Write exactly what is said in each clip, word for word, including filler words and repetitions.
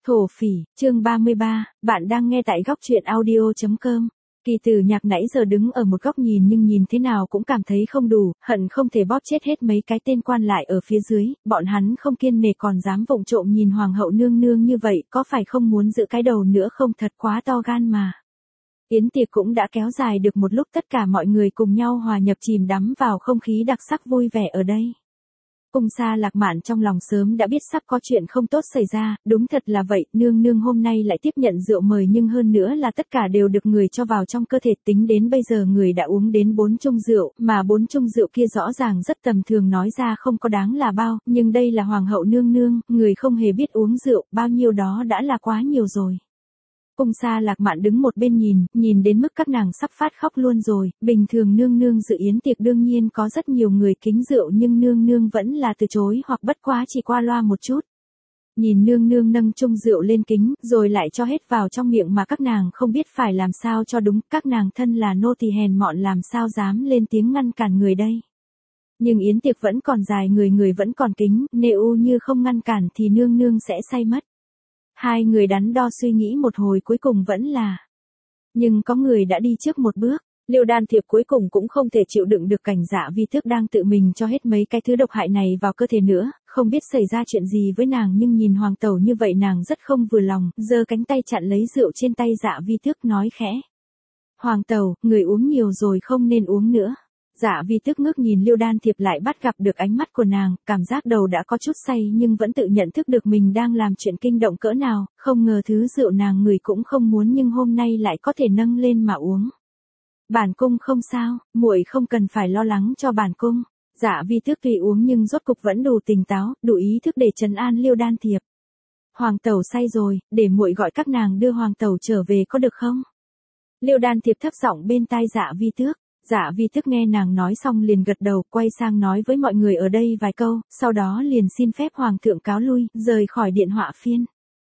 Thổ phỉ, chương ba mươi ba, bạn đang nghe tại góc truyện audio chấm com. Kỳ Tử Nhạc nãy giờ đứng ở một góc nhìn nhưng nhìn thế nào cũng cảm thấy không đủ, hận không thể bóp chết hết mấy cái tên quan lại ở phía dưới, bọn hắn không kiêng nể còn dám vụng trộm nhìn hoàng hậu nương nương như vậy, có phải không muốn giữ cái đầu nữa không, thật quá to gan mà. Yến tiệc cũng đã kéo dài được một lúc, tất cả mọi người cùng nhau hòa nhập chìm đắm vào không khí đặc sắc vui vẻ ở đây. Cung Sa Lạc Mạn trong lòng sớm đã biết sắp có chuyện không tốt xảy ra, đúng thật là vậy, nương nương hôm nay lại tiếp nhận rượu mời nhưng hơn nữa là tất cả đều được người cho vào trong cơ thể, tính đến bây giờ người đã uống đến bốn chung rượu, mà bốn chung rượu kia rõ ràng rất tầm thường, nói ra không có đáng là bao, nhưng đây là hoàng hậu nương nương, người không hề biết uống rượu, bao nhiêu đó đã là quá nhiều rồi. Cung Sa Lạc Mạn đứng một bên nhìn, nhìn đến mức các nàng sắp phát khóc luôn rồi, bình thường nương nương dự yến tiệc đương nhiên có rất nhiều người kính rượu nhưng nương nương vẫn là từ chối hoặc bất quá chỉ qua loa một chút. Nhìn nương nương nâng chung rượu lên kính, rồi lại cho hết vào trong miệng mà các nàng không biết phải làm sao cho đúng, các nàng thân là nô tỳ hèn mọn làm sao dám lên tiếng ngăn cản người đây. Nhưng yến tiệc vẫn còn dài, người người vẫn còn kính, nếu như không ngăn cản thì nương nương sẽ say mất. Hai người đắn đo suy nghĩ một hồi cuối cùng vẫn là. Nhưng có người đã đi trước một bước, Liêu Đan Thiệp cuối cùng cũng không thể chịu đựng được cảnh Dạ Vi Tước đang tự mình cho hết mấy cái thứ độc hại này vào cơ thể nữa, không biết xảy ra chuyện gì với nàng nhưng nhìn hoàng tẩu như vậy nàng rất không vừa lòng, giơ cánh tay chặn lấy rượu trên tay Dạ Vi Tước nói khẽ. Hoàng tẩu, người uống nhiều rồi không nên uống nữa. Dạ Vi Tước ngước nhìn Liêu Đan Thiệp lại bắt gặp được ánh mắt của nàng, cảm giác đầu đã có chút say nhưng vẫn tự nhận thức được mình đang làm chuyện kinh động cỡ nào, không ngờ thứ rượu nàng người cũng không muốn nhưng hôm nay lại có thể nâng lên mà uống. Bản cung không sao, muội không cần phải lo lắng cho bản cung. Dạ Vi Tước tuy uống nhưng rốt cục vẫn đủ tỉnh táo, đủ ý thức để trấn an Liêu Đan Thiệp. Hoàng tẩu say rồi, để muội gọi các nàng đưa hoàng tẩu trở về có được không? Liêu Đan Thiệp thấp giọng bên tai Dạ Vi Tước. Dạ Vi Tước nghe nàng nói xong liền gật đầu, quay sang nói với mọi người ở đây vài câu, sau đó liền xin phép hoàng thượng cáo lui, rời khỏi điện họa phiên.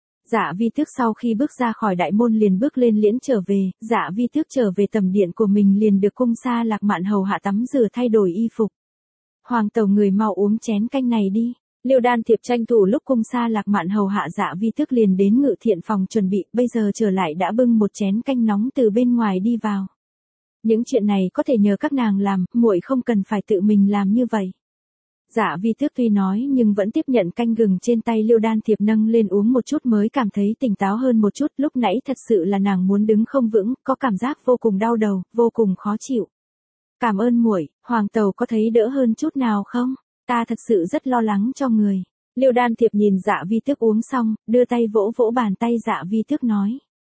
Dạ Vi Tước sau khi bước ra khỏi đại môn liền bước lên liễn trở về, Dạ Vi Tước trở về tầm điện của mình liền được Cung Sa Lạc Mạn hầu hạ tắm rửa thay đổi y phục. Hoàng tẩu người mau uống chén canh này đi. Liêu Đan Thiệp tranh thủ lúc Cung Sa Lạc Mạn hầu hạ Dạ Vi Tước liền đến ngự thiện phòng chuẩn bị, bây giờ trở lại đã bưng một chén canh nóng từ bên ngoài đi vào. Những chuyện này có thể nhờ các nàng làm, muội không cần phải tự mình làm như vậy. Dạ Vi Tước tuy nói nhưng vẫn tiếp nhận canh gừng trên tay Liêu Đan Thiệp nâng lên uống một chút mới cảm thấy tỉnh táo hơn một chút, lúc nãy thật sự là nàng muốn đứng không vững, có cảm giác vô cùng đau đầu, vô cùng khó chịu. Cảm ơn muội, hoàng tẩu có thấy đỡ hơn chút nào không? Ta thật sự rất lo lắng cho người. Liêu Đan Thiệp nhìn Dạ Vi Tước uống xong, đưa tay vỗ vỗ bàn tay Dạ Vi Tước nói.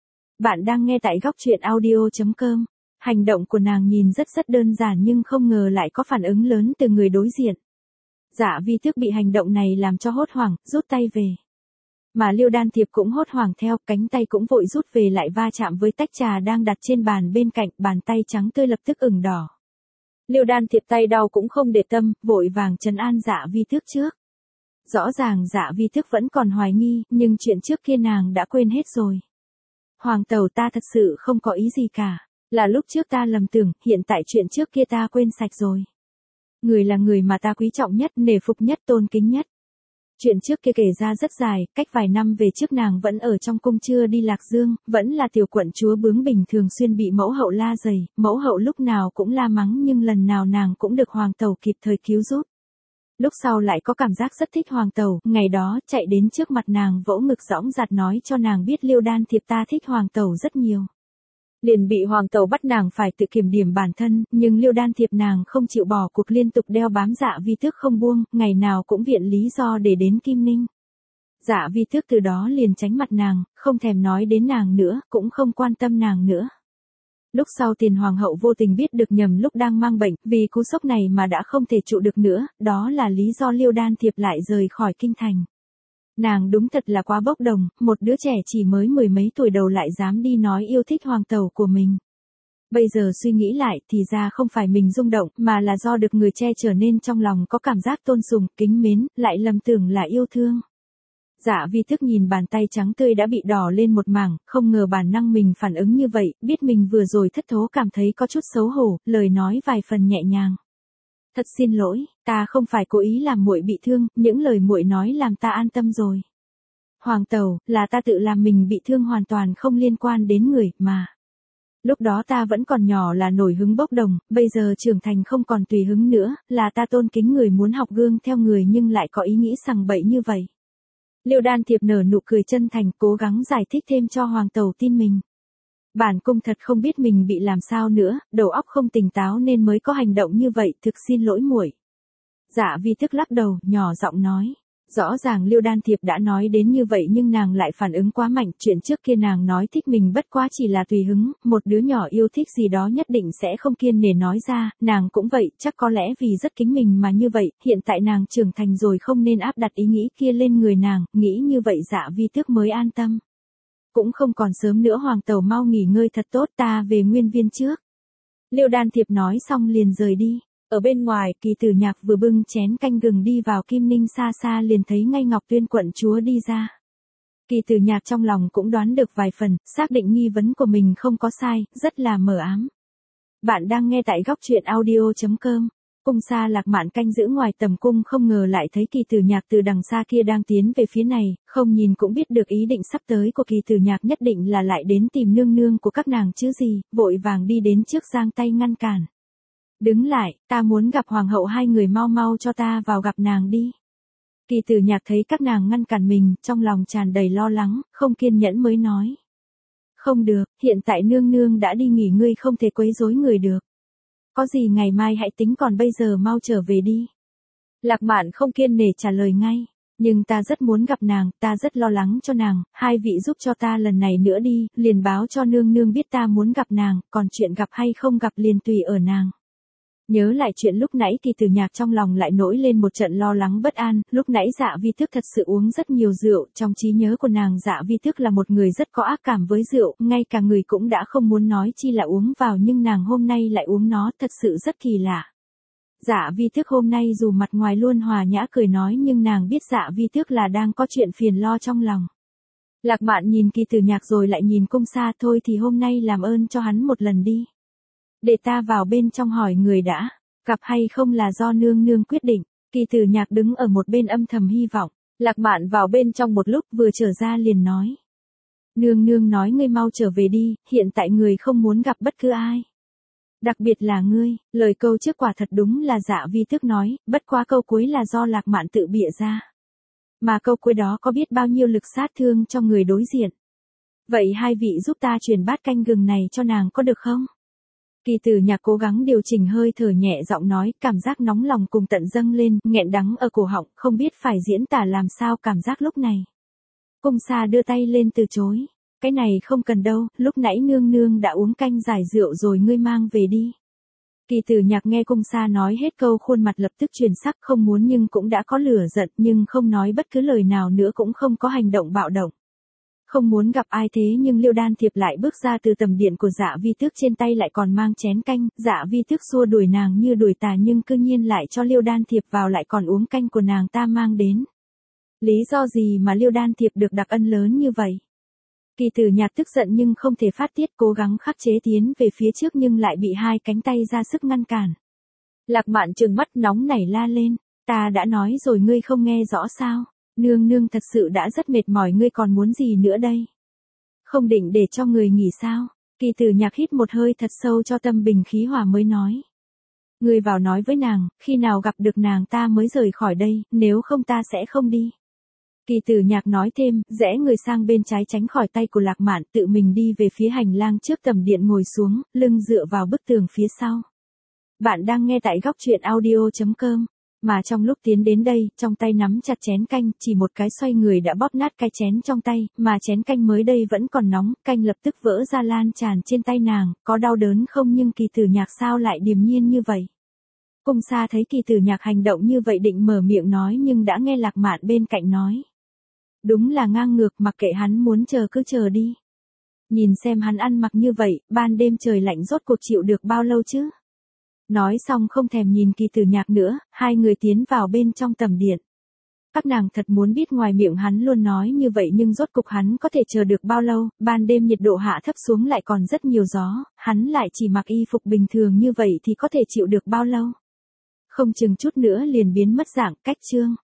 Bạn đang nghe tại góc truyện audio chấm com. Hành động của nàng nhìn rất rất đơn giản nhưng không ngờ lại có phản ứng lớn từ người đối diện. Dạ Vi Tước bị hành động này làm cho hốt hoảng, rút tay về. Mà Liêu Đan Thiệp cũng hốt hoảng theo, cánh tay cũng vội rút về lại va chạm với tách trà đang đặt trên bàn bên cạnh, bàn tay trắng tươi lập tức ửng đỏ. Liêu Đan Thiệp tay đau cũng không để tâm, vội vàng trấn an Dạ Vi Tước trước. Rõ ràng Dạ Vi Tước vẫn còn hoài nghi, nhưng chuyện trước kia nàng đã quên hết rồi. Hoàng tẩu ta thật sự không có ý gì cả. Là lúc trước ta lầm tưởng, hiện tại chuyện trước kia ta quên sạch rồi. Người là người mà ta quý trọng nhất, nể phục nhất, tôn kính nhất. Chuyện trước kia kể ra rất dài, cách vài năm về trước nàng vẫn ở trong cung chưa đi Lạc Dương, vẫn là tiểu quận chúa bướng bỉnh thường xuyên bị mẫu hậu la dày, mẫu hậu lúc nào cũng la mắng nhưng lần nào nàng cũng được hoàng tẩu kịp thời cứu giúp. Lúc sau lại có cảm giác rất thích hoàng tẩu, ngày đó chạy đến trước mặt nàng vỗ ngực dõng dạc nói cho nàng biết Liêu Đan Thiệp ta thích hoàng tẩu rất nhiều. Liền bị hoàng tẩu bắt nàng phải tự kiểm điểm bản thân, nhưng Liêu Đan Thiệp nàng không chịu bỏ cuộc liên tục đeo bám Dạ Vi Tước không buông, ngày nào cũng viện lý do để đến Kim Ninh. Dạ Vi Tước từ đó liền tránh mặt nàng, không thèm nói đến nàng nữa, cũng không quan tâm nàng nữa. Lúc sau Tiền hoàng hậu vô tình biết được nhầm lúc đang mang bệnh, vì cú sốc này mà đã không thể trụ được nữa, đó là lý do Liêu Đan Thiệp lại rời khỏi kinh thành. Nàng đúng thật là quá bốc đồng, một đứa trẻ chỉ mới mười mấy tuổi đầu lại dám đi nói yêu thích hoàng tẩu của mình. Bây giờ suy nghĩ lại thì ra không phải mình rung động mà là do được người che trở nên trong lòng có cảm giác tôn sùng, kính mến, lại lầm tưởng là yêu thương. Dạ Vi Tước nhìn bàn tay trắng tươi đã bị đỏ lên một mảng, không ngờ bản năng mình phản ứng như vậy, biết mình vừa rồi thất thố cảm thấy có chút xấu hổ, lời nói vài phần nhẹ nhàng. Thật xin lỗi, ta không phải cố ý làm muội bị thương, những lời muội nói làm ta an tâm rồi. Hoàng tẩu, là ta tự làm mình bị thương hoàn toàn không liên quan đến người, mà. Lúc đó ta vẫn còn nhỏ là nổi hứng bốc đồng, bây giờ trưởng thành không còn tùy hứng nữa, là ta tôn kính người muốn học gương theo người nhưng lại có ý nghĩ sằng bậy như vậy. Liêu Đan Thiệp nở nụ cười chân thành, cố gắng giải thích thêm cho Hoàng tẩu tin mình. Bản cung thật không biết mình bị làm sao nữa, đầu óc không tỉnh táo nên mới có hành động như vậy, thực xin lỗi muội. Dạ Vi Thức lắc đầu, nhỏ giọng nói. Rõ ràng Liêu Đan Thiệp đã nói đến như vậy nhưng nàng lại phản ứng quá mạnh, chuyện trước kia nàng nói thích mình bất quá chỉ là tùy hứng, một đứa nhỏ yêu thích gì đó nhất định sẽ không kiên nể nói ra, nàng cũng vậy, chắc có lẽ vì rất kính mình mà như vậy, hiện tại nàng trưởng thành rồi không nên áp đặt ý nghĩ kia lên người nàng, nghĩ như vậy Dạ Vi Tước mới an tâm. Cũng không còn sớm nữa, Hoàng tẩu mau nghỉ ngơi thật tốt, ta về Nguyên Viên trước. Liêu Đan Thiệp nói xong liền rời đi. Ở bên ngoài, Kỳ Tử Nhạc vừa bưng chén canh gừng đi vào, Kim Ninh xa xa liền thấy ngay Ngọc Tuyên quận chúa đi ra. Kỳ Tử Nhạc trong lòng cũng đoán được vài phần, xác định nghi vấn của mình không có sai, rất là mờ ám. Bạn đang nghe tại góc truyện audio chấm com. Cung Sa Lạc Mạn canh giữ ngoài tầm cung không ngờ lại thấy Kỳ Tử Nhạc từ đằng xa kia đang tiến về phía này, không nhìn cũng biết được ý định sắp tới của Kỳ Tử Nhạc nhất định là lại đến tìm nương nương của các nàng chứ gì, vội vàng đi đến trước giang tay ngăn cản. Đứng lại, ta muốn gặp hoàng hậu, hai người mau mau cho ta vào gặp nàng đi. Kỳ Tử Nhạc thấy các nàng ngăn cản mình, trong lòng tràn đầy lo lắng, không kiên nhẫn mới nói. Không được, hiện tại nương nương đã đi nghỉ, ngươi không thể quấy rối người được. Có gì ngày mai hãy tính, còn bây giờ mau trở về đi. Lạc Mạn không kiên nể trả lời ngay. Nhưng ta rất muốn gặp nàng, ta rất lo lắng cho nàng, hai vị giúp cho ta lần này nữa đi, liền báo cho nương nương biết ta muốn gặp nàng, còn chuyện gặp hay không gặp liền tùy ở nàng. Nhớ lại chuyện lúc nãy, Kỳ Tử Nhạc trong lòng lại nổi lên một trận lo lắng bất an, lúc nãy Dạ Vi Thức thật sự uống rất nhiều rượu, trong trí nhớ của nàng Dạ Vi Thức là một người rất có ác cảm với rượu, ngay cả người cũng đã không muốn nói chi là uống vào, nhưng nàng hôm nay lại uống nó, thật sự rất kỳ lạ. Dạ Vi Thức hôm nay dù mặt ngoài luôn hòa nhã cười nói nhưng nàng biết Dạ Vi Thức là đang có chuyện phiền lo trong lòng. Lạc Mạn nhìn Kỳ Tử Nhạc rồi lại nhìn Cung Sa, thôi thì hôm nay làm ơn cho hắn một lần đi. Để ta vào bên trong hỏi người đã, gặp hay không là do nương nương quyết định. Kỳ Tử Nhạc đứng ở một bên âm thầm hy vọng. Lạc Mạn vào bên trong một lúc vừa trở ra liền nói. Nương nương nói ngươi mau trở về đi, hiện tại người không muốn gặp bất cứ ai. Đặc biệt là ngươi, lời câu trước quả thật đúng là Dạ Vi Thức nói, bất quá câu cuối là do Lạc Mạn tự bịa ra. Mà câu cuối đó có biết bao nhiêu lực sát thương cho người đối diện. Vậy hai vị giúp ta truyền bát canh gừng này cho nàng có được không? Kỳ Tử Nhạc cố gắng điều chỉnh hơi thở, nhẹ giọng nói, cảm giác nóng lòng cùng tận dâng lên, nghẹn đắng ở cổ họng, không biết phải diễn tả làm sao cảm giác lúc này. Cung Sa đưa tay lên từ chối. Cái này không cần đâu, lúc nãy nương nương đã uống canh giải rượu rồi, ngươi mang về đi. Kỳ Tử Nhạc nghe Cung Sa nói hết câu, khuôn mặt lập tức chuyển sắc, không muốn nhưng cũng đã có lửa giận, nhưng không nói bất cứ lời nào nữa, cũng không có hành động bạo động. Không muốn gặp ai thế nhưng Liêu Đan Thiệp lại bước ra từ tầm điện của Dạ Vi Thức, trên tay lại còn mang chén canh, Dạ Vi Thức xua đuổi nàng như đuổi tà nhưng cư nhiên lại cho Liêu Đan Thiệp vào, lại còn uống canh của nàng ta mang đến. Lý do gì mà Liêu Đan Thiệp được đặc ân lớn như vậy? Kỳ Tử Nhạc tức giận nhưng không thể phát tiết, cố gắng khắc chế tiến về phía trước nhưng lại bị hai cánh tay ra sức ngăn cản. Lạc Mạn trừng mắt nóng nảy la lên, ta đã nói rồi ngươi không nghe rõ sao? Nương nương thật sự đã rất mệt mỏi, ngươi còn muốn gì nữa đây? Không định để cho người nghỉ sao? Kỳ Tử Nhạc hít một hơi thật sâu cho tâm bình khí hòa mới nói. Ngươi vào nói với nàng, khi nào gặp được nàng ta mới rời khỏi đây, nếu không ta sẽ không đi. Kỳ Tử Nhạc nói thêm, rẽ người sang bên trái tránh khỏi tay của Lạc Mạn, tự mình đi về phía hành lang trước tầm điện, ngồi xuống, lưng dựa vào bức tường phía sau. Bạn đang nghe tại góc truyện audio chấm com. Mà trong lúc tiến đến đây, trong tay nắm chặt chén canh, chỉ một cái xoay người đã bóp nát cái chén trong tay, mà chén canh mới đây vẫn còn nóng, canh lập tức vỡ ra lan tràn trên tay nàng, có đau đớn không? Nhưng Kỳ Tử Nhạc sao lại điềm nhiên như vậy? Cung Sa thấy Kỳ Tử Nhạc hành động như vậy định mở miệng nói nhưng đã nghe Lạc Mạn bên cạnh nói. Đúng là ngang ngược, mặc kệ hắn muốn chờ cứ chờ đi. Nhìn xem hắn ăn mặc như vậy, ban đêm trời lạnh rốt cuộc chịu được bao lâu chứ? Nói xong không thèm nhìn Kỳ Tử Nhạc nữa, hai người tiến vào bên trong tầm điện. Các nàng thật muốn biết ngoài miệng hắn luôn nói như vậy nhưng rốt cục hắn có thể chờ được bao lâu, ban đêm nhiệt độ hạ thấp xuống lại còn rất nhiều gió, hắn lại chỉ mặc y phục bình thường như vậy thì có thể chịu được bao lâu? Không chừng chút nữa liền biến mất dạng, cách chương.